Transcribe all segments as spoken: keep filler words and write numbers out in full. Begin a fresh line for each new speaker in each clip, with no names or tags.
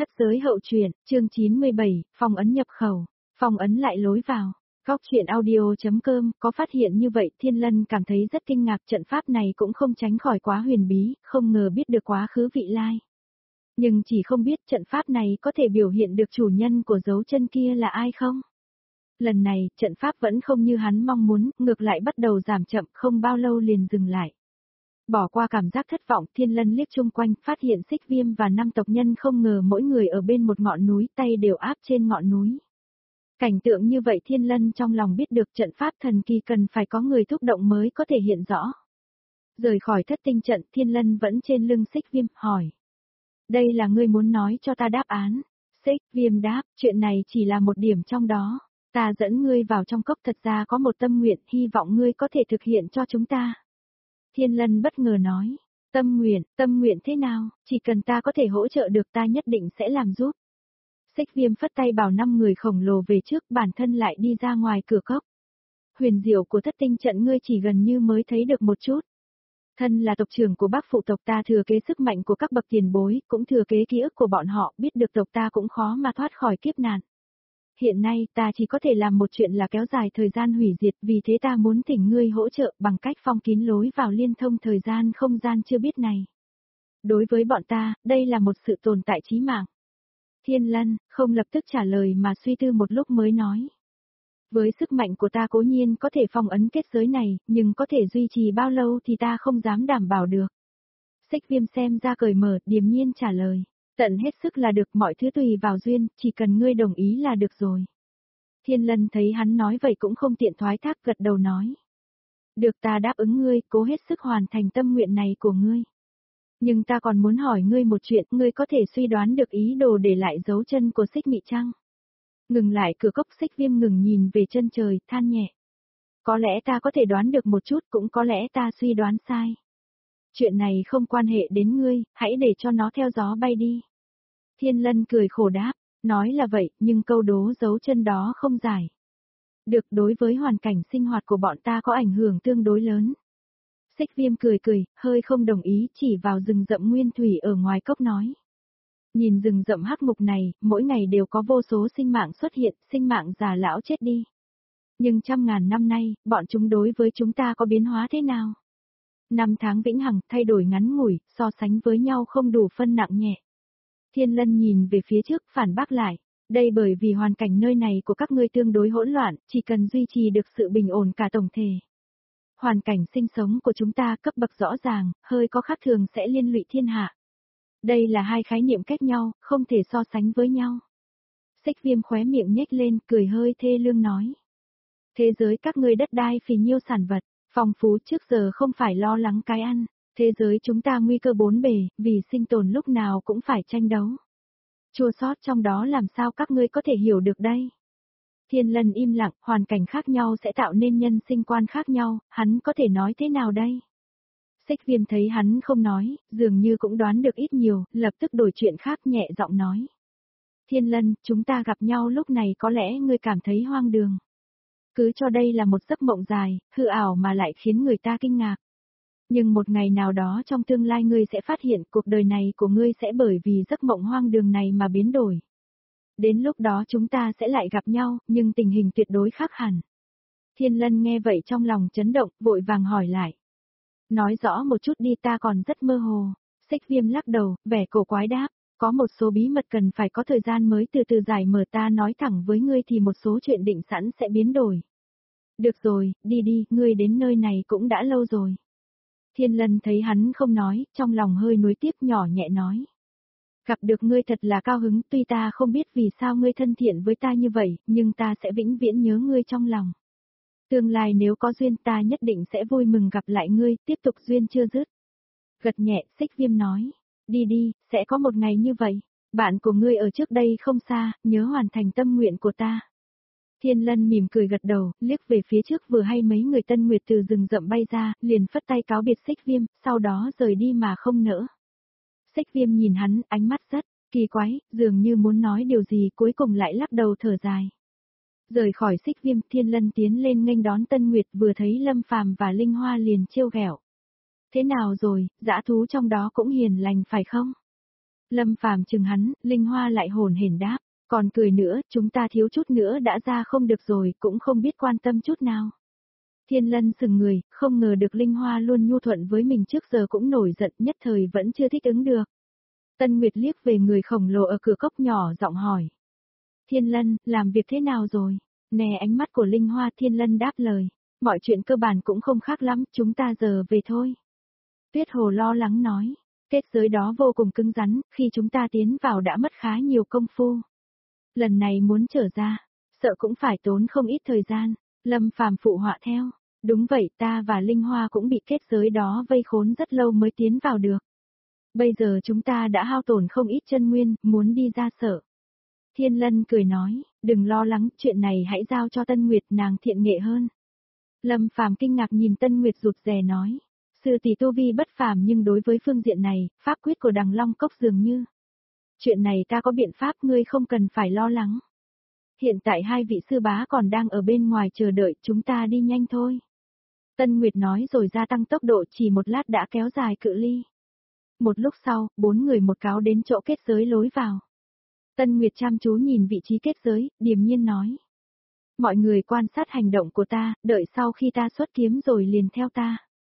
Thất giới hậu truyện, chương chín mươi bảy, phong ấn nhập khẩu, phong ấn lại lối vào. Góc truyện audio.com có phát hiện như vậy, Thiên Lân cảm thấy rất kinh ngạc, trận pháp này cũng không tránh khỏi quá huyền bí, không ngờ biết được quá khứ vị lai. Nhưng chỉ không biết trận pháp này có thể biểu hiện được chủ nhân của dấu chân kia là ai không? Lần này, trận pháp vẫn không như hắn mong muốn, ngược lại bắt đầu giảm chậm, không bao lâu liền dừng lại. Bỏ qua cảm giác thất vọng, Thiên Lân liếc chung quanh, phát hiện Xích Viêm và năm tộc nhân không ngờ mỗi người ở bên một ngọn núi, tay đều áp trên ngọn núi. Cảnh tượng như vậy Thiên Lân trong lòng biết được trận pháp thần kỳ cần phải có người thúc động mới có thể hiện rõ. Rời khỏi thất tinh trận, Thiên Lân vẫn trên lưng Xích Viêm, hỏi. Đây là ngươi muốn nói cho ta đáp án. Xích Viêm đáp, chuyện này chỉ là một điểm trong đó. Ta dẫn ngươi vào trong cốc, thật ra có một tâm nguyện, hy vọng ngươi có thể thực hiện cho chúng ta. Thiên Lân bất ngờ nói, tâm nguyện, tâm nguyện thế nào, chỉ cần ta có thể hỗ trợ được ta nhất định sẽ làm giúp. Xích Viêm phất tay bảo năm người khổng lồ về trước, bản thân lại đi ra ngoài cửa cốc. Huyền diệu của thất tinh trận ngươi chỉ gần như mới thấy được một chút. Thân là tộc trưởng của Bắc phụ tộc, ta thừa kế sức mạnh của các bậc tiền bối, cũng thừa kế ký ức của bọn họ, biết được tộc ta cũng khó mà thoát khỏi kiếp nạn. Hiện nay ta chỉ có thể làm một chuyện là kéo dài thời gian hủy diệt, vì thế ta muốn thỉnh ngươi hỗ trợ bằng cách phong kín lối vào liên thông thời gian không gian chưa biết này. Đối với bọn ta, đây là một sự tồn tại chí mạng. Thiên Lân không lập tức trả lời mà suy tư một lúc mới nói. Với sức mạnh của ta cố nhiên có thể phong ấn kết giới này, nhưng có thể duy trì bao lâu thì ta không dám đảm bảo được. Xích Viêm xem ra cởi mở, điềm nhiên trả lời. Tận hết sức là được, mọi thứ tùy vào duyên, chỉ cần ngươi đồng ý là được rồi. Thiên Lân thấy hắn nói vậy cũng không tiện thoái thác, gật đầu nói. Được, ta đáp ứng ngươi, cố hết sức hoàn thành tâm nguyện này của ngươi. Nhưng ta còn muốn hỏi ngươi một chuyện, ngươi có thể suy đoán được ý đồ để lại dấu chân của Xích Mị chăng? Ngừng lại cửa cốc, Xích Viêm ngừng nhìn về chân trời, than nhẹ. Có lẽ ta có thể đoán được một chút, cũng có lẽ ta suy đoán sai. Chuyện này không quan hệ đến ngươi, hãy để cho nó theo gió bay đi. Thiên Lân cười khổ đáp, nói là vậy, nhưng câu đố dấu chân đó không giải. Được, đối với hoàn cảnh sinh hoạt của bọn ta có ảnh hưởng tương đối lớn. Xích Viêm cười cười, hơi không đồng ý, chỉ vào rừng rậm nguyên thủy ở ngoài cốc nói. Nhìn rừng rậm hắc mục này, mỗi ngày đều có vô số sinh mạng xuất hiện, sinh mạng già lão chết đi. Nhưng trăm ngàn năm nay, bọn chúng đối với chúng ta có biến hóa thế nào? Năm tháng vĩnh hằng, thay đổi ngắn ngủi, so sánh với nhau không đủ phân nặng nhẹ. Thiên Lân nhìn về phía trước, phản bác lại. Đây bởi vì hoàn cảnh nơi này của các ngươi tương đối hỗn loạn, chỉ cần duy trì được sự bình ổn cả tổng thể. Hoàn cảnh sinh sống của chúng ta cấp bậc rõ ràng, hơi có khác thường sẽ liên lụy thiên hạ. Đây là hai khái niệm cách nhau, không thể so sánh với nhau. Xích Viêm khóe miệng nhếch lên, cười hơi thê lương nói. Thế giới các ngươi đất đai phì nhiêu sản vật, phong phú, trước giờ không phải lo lắng cái ăn. Thế giới chúng ta nguy cơ bốn bề, vì sinh tồn lúc nào cũng phải tranh đấu. Chua xót trong đó làm sao các ngươi có thể hiểu được đây? Thiên Lân im lặng, hoàn cảnh khác nhau sẽ tạo nên nhân sinh quan khác nhau, hắn có thể nói thế nào đây? Xích Viêm thấy hắn không nói, dường như cũng đoán được ít nhiều, lập tức đổi chuyện khác, nhẹ giọng nói. Thiên Lân, chúng ta gặp nhau lúc này có lẽ ngươi cảm thấy hoang đường. Cứ cho đây là một giấc mộng dài, hư ảo mà lại khiến người ta kinh ngạc. Nhưng một ngày nào đó trong tương lai ngươi sẽ phát hiện cuộc đời này của ngươi sẽ bởi vì giấc mộng hoang đường này mà biến đổi. Đến lúc đó chúng ta sẽ lại gặp nhau, nhưng tình hình tuyệt đối khác hẳn. Thiên Lân nghe vậy trong lòng chấn động, vội vàng hỏi lại. Nói rõ một chút đi, ta còn rất mơ hồ. Xích Viêm lắc đầu, vẻ cổ quái đáp, có một số bí mật cần phải có thời gian mới từ từ giải mở, ta nói thẳng với ngươi thì một số chuyện định sẵn sẽ biến đổi. Được rồi, đi đi, ngươi đến nơi này cũng đã lâu rồi. Thiên Lân thấy hắn không nói, trong lòng hơi nuối tiếc, nhỏ nhẹ nói. Gặp được ngươi thật là cao hứng, tuy ta không biết vì sao ngươi thân thiện với ta như vậy, nhưng ta sẽ vĩnh viễn nhớ ngươi trong lòng. Tương lai nếu có duyên ta nhất định sẽ vui mừng gặp lại ngươi, tiếp tục duyên chưa dứt. Gật nhẹ, Xích Viêm nói. Đi đi, sẽ có một ngày như vậy. Bạn của ngươi ở trước đây không xa, nhớ hoàn thành tâm nguyện của ta. Thiên Lân mỉm cười gật đầu, liếc về phía trước, vừa hay mấy người Tân Nguyệt từ rừng rậm bay ra, liền phất tay cáo biệt Xích Viêm, sau đó rời đi mà không nỡ. Xích Viêm nhìn hắn, ánh mắt rất kỳ quái, dường như muốn nói điều gì, cuối cùng lại lắc đầu thở dài. Rời khỏi Xích Viêm, Thiên Lân tiến lên nghênh đón Tân Nguyệt, vừa thấy Lâm Phàm và Linh Hoa liền trêu ghẹo. Thế nào rồi, dã thú trong đó cũng hiền lành phải không? Lâm Phàm chừng hắn, Linh Hoa lại hồn hển đáp, còn cười nữa, chúng ta thiếu chút nữa đã ra không được rồi, cũng không biết quan tâm chút nào. Thiên Lân sừng người, không ngờ được Linh Hoa luôn nhu thuận với mình trước giờ cũng nổi giận, nhất thời vẫn chưa thích ứng được. Tân Nguyệt liếc về người khổng lồ ở cửa cốc nhỏ giọng hỏi. Thiên Lân, làm việc thế nào rồi? Nè ánh mắt của Linh Hoa, Thiên Lân đáp lời. Mọi chuyện cơ bản cũng không khác lắm, chúng ta giờ về thôi. Tuyết Hồ lo lắng nói. Kết giới đó vô cùng cứng rắn, khi chúng ta tiến vào đã mất khá nhiều công phu. Lần này muốn trở ra, sợ cũng phải tốn không ít thời gian. Lâm Phàm phụ họa theo. Đúng vậy, ta và Linh Hoa cũng bị kết giới đó vây khốn rất lâu mới tiến vào được. Bây giờ chúng ta đã hao tổn không ít chân nguyên, muốn đi ra sợ. Thiên Lân cười nói, đừng lo lắng, chuyện này hãy giao cho Tân Nguyệt, nàng thiện nghệ hơn. Lâm Phàm kinh ngạc nhìn Tân Nguyệt rụt rè nói, sư tỷ tu vi bất phàm nhưng đối với phương diện này, pháp quyết của Đằng Long Cốc dường như. Chuyện này ta có biện pháp, ngươi không cần phải lo lắng. Hiện tại hai vị sư bá còn đang ở bên ngoài chờ đợi, chúng ta đi nhanh thôi. Tân Nguyệt nói rồi gia tăng tốc độ, chỉ một lát đã kéo dài cự ly. Một lúc sau, bốn người một cáo đến chỗ kết giới lối vào. Tân Nguyệt chăm chú nhìn vị trí kết giới, điềm nhiên nói. Mọi người quan sát hành động của ta, đợi sau khi ta xuất kiếm rồi liền theo ta.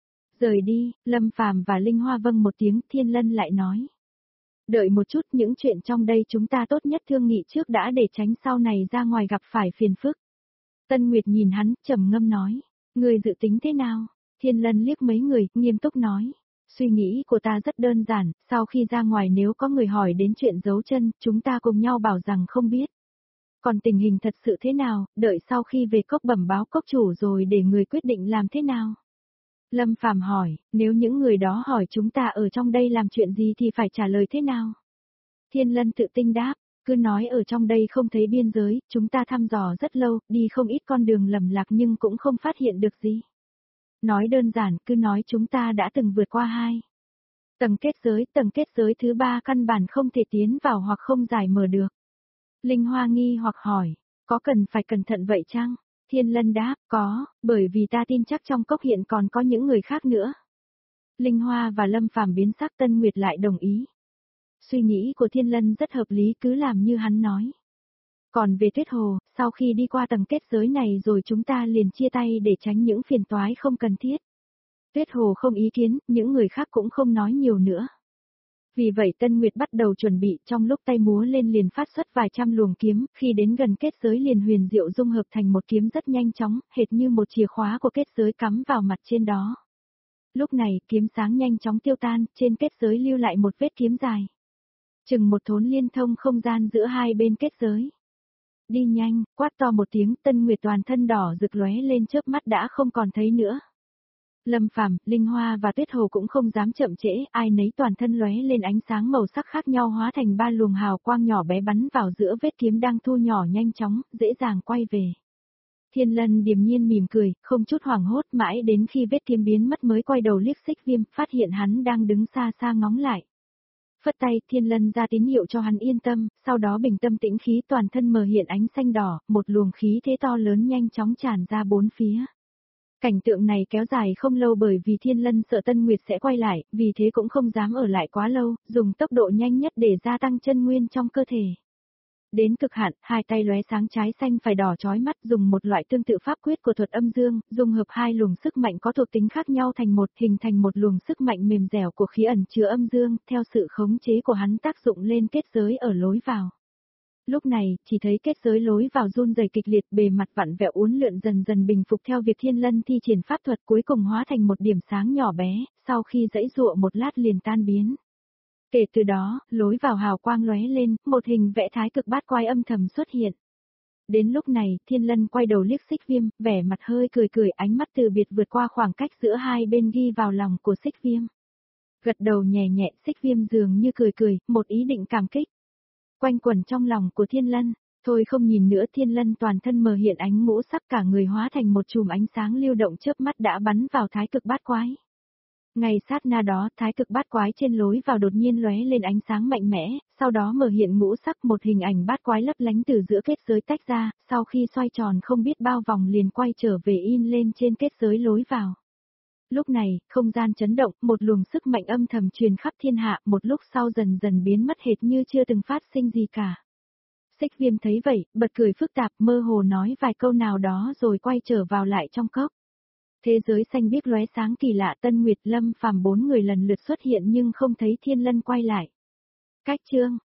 Rời đi, Lâm Phàm và Linh Hoa vâng một tiếng, Thiên Lân lại nói. Đợi một chút, những chuyện trong đây chúng ta tốt nhất thương nghị trước đã để tránh sau này ra ngoài gặp phải phiền phức. Tân Nguyệt nhìn hắn, trầm ngâm nói. Người dự tính thế nào? Thiên Lân liếc mấy người, nghiêm túc nói. Suy nghĩ của ta rất đơn giản, sau khi ra ngoài nếu có người hỏi đến chuyện giấu chân, chúng ta cùng nhau bảo rằng không biết. Còn tình hình thật sự thế nào, đợi sau khi về cốc bẩm báo cốc chủ rồi để người quyết định làm thế nào. Lâm Phàm hỏi, nếu những người đó hỏi chúng ta ở trong đây làm chuyện gì thì phải trả lời thế nào? Thiên Lân tự tin đáp, cứ nói ở trong đây không thấy biên giới, chúng ta thăm dò rất lâu, đi không ít con đường lầm lạc nhưng cũng không phát hiện được gì. Nói đơn giản, cứ nói chúng ta đã từng vượt qua hai tầng kết giới, tầng kết giới thứ ba căn bản không thể tiến vào hoặc không giải mở được. Linh Hoa nghi hoặc hỏi, có cần phải cẩn thận vậy chăng? Thiên Lân đáp, có, bởi vì ta tin chắc trong cốc hiện còn có những người khác nữa. Linh Hoa và Lâm Phàm biến sắc, Tân Nguyệt lại đồng ý. Suy nghĩ của Thiên Lân rất hợp lý, cứ làm như hắn nói. Còn về Tuyết Hồ, sau khi đi qua tầng kết giới này rồi chúng ta liền chia tay để tránh những phiền toái không cần thiết. Tuyết Hồ không ý kiến, những người khác cũng không nói nhiều nữa. Vì vậy Tân Nguyệt bắt đầu chuẩn bị, trong lúc tay múa lên liền phát xuất vài trăm luồng kiếm, khi đến gần kết giới liền huyền diệu dung hợp thành một kiếm rất nhanh chóng, hệt như một chìa khóa của kết giới cắm vào mặt trên đó. Lúc này, kiếm sáng nhanh chóng tiêu tan, trên kết giới lưu lại một vết kiếm dài. Chừng một thốn liên thông không gian giữa hai bên kết giới. Đi nhanh, quát to một tiếng, Tân Nguyệt toàn thân đỏ rực lóe lên chớp mắt đã không còn thấy nữa. Lâm Phàm, Linh Hoa và Tuyết Hồ cũng không dám chậm trễ, ai nấy toàn thân lóe lên ánh sáng màu sắc khác nhau hóa thành ba luồng hào quang nhỏ bé bắn vào giữa vết kiếm đang thu nhỏ nhanh chóng, dễ dàng quay về. Thiên Lân điềm nhiên mỉm cười, không chút hoảng hốt, mãi đến khi vết kiếm biến mất mới quay đầu liếc Xích Viêm, phát hiện hắn đang đứng xa xa ngóng lại. Phất tay, Thiên Lân ra tín hiệu cho hắn yên tâm, sau đó bình tâm tĩnh khí, toàn thân mờ hiện ánh xanh đỏ, một luồng khí thế to lớn nhanh chóng tràn ra bốn phía. Cảnh tượng này kéo dài không lâu bởi vì Thiên Lân sợ Tân Nguyệt sẽ quay lại, vì thế cũng không dám ở lại quá lâu, dùng tốc độ nhanh nhất để gia tăng chân nguyên trong cơ thể. Đến cực hạn, hai tay lóe sáng trái xanh phải đỏ chói mắt, dùng một loại tương tự pháp quyết của thuật âm dương, dung hợp hai luồng sức mạnh có thuộc tính khác nhau thành một, hình thành một luồng sức mạnh mềm dẻo của khí ẩn chứa âm dương, theo sự khống chế của hắn tác dụng lên kết giới ở lối vào. Lúc này, chỉ thấy kết giới lối vào run rẩy kịch liệt, bề mặt vặn vẹo uốn lượn dần dần bình phục theo việc Thiên Lân thi triển pháp thuật, cuối cùng hóa thành một điểm sáng nhỏ bé, sau khi giãy giụa một lát liền tan biến. Kể từ đó, lối vào hào quang lóe lên, một hình vẽ thái cực bát quái âm thầm xuất hiện. Đến lúc này, Thiên Lân quay đầu liếc Xích Viêm, vẻ mặt hơi cười cười, ánh mắt từ biệt vượt qua khoảng cách giữa hai bên ghi vào lòng của Xích Viêm. Gật đầu nhẹ nhẹ, Xích Viêm dường như cười cười, một ý định cảm kích. Quanh quẩn trong lòng của Thiên Lân, thôi không nhìn nữa, Thiên Lân toàn thân mờ hiện ánh ngũ sắc, cả người hóa thành một chùm ánh sáng lưu động chớp mắt đã bắn vào thái cực bát quái. Ngay sát na đó, thái cực bát quái trên lối vào đột nhiên lóe lên ánh sáng mạnh mẽ, sau đó mở hiện ngũ sắc, một hình ảnh bát quái lấp lánh từ giữa kết giới tách ra, sau khi xoay tròn không biết bao vòng liền quay trở về in lên trên kết giới lối vào. Lúc này, không gian chấn động, một luồng sức mạnh âm thầm truyền khắp thiên hạ, một lúc sau dần dần biến mất hệt như chưa từng phát sinh gì cả. Xích Viêm thấy vậy, bật cười phức tạp, mơ hồ nói vài câu nào đó rồi quay trở vào lại trong cốc. Thế giới xanh biếc lóe sáng kỳ lạ, Tân Nguyệt, Lâm Phàm bốn người lần lượt xuất hiện nhưng không thấy Thiên Lân quay lại. Cách chương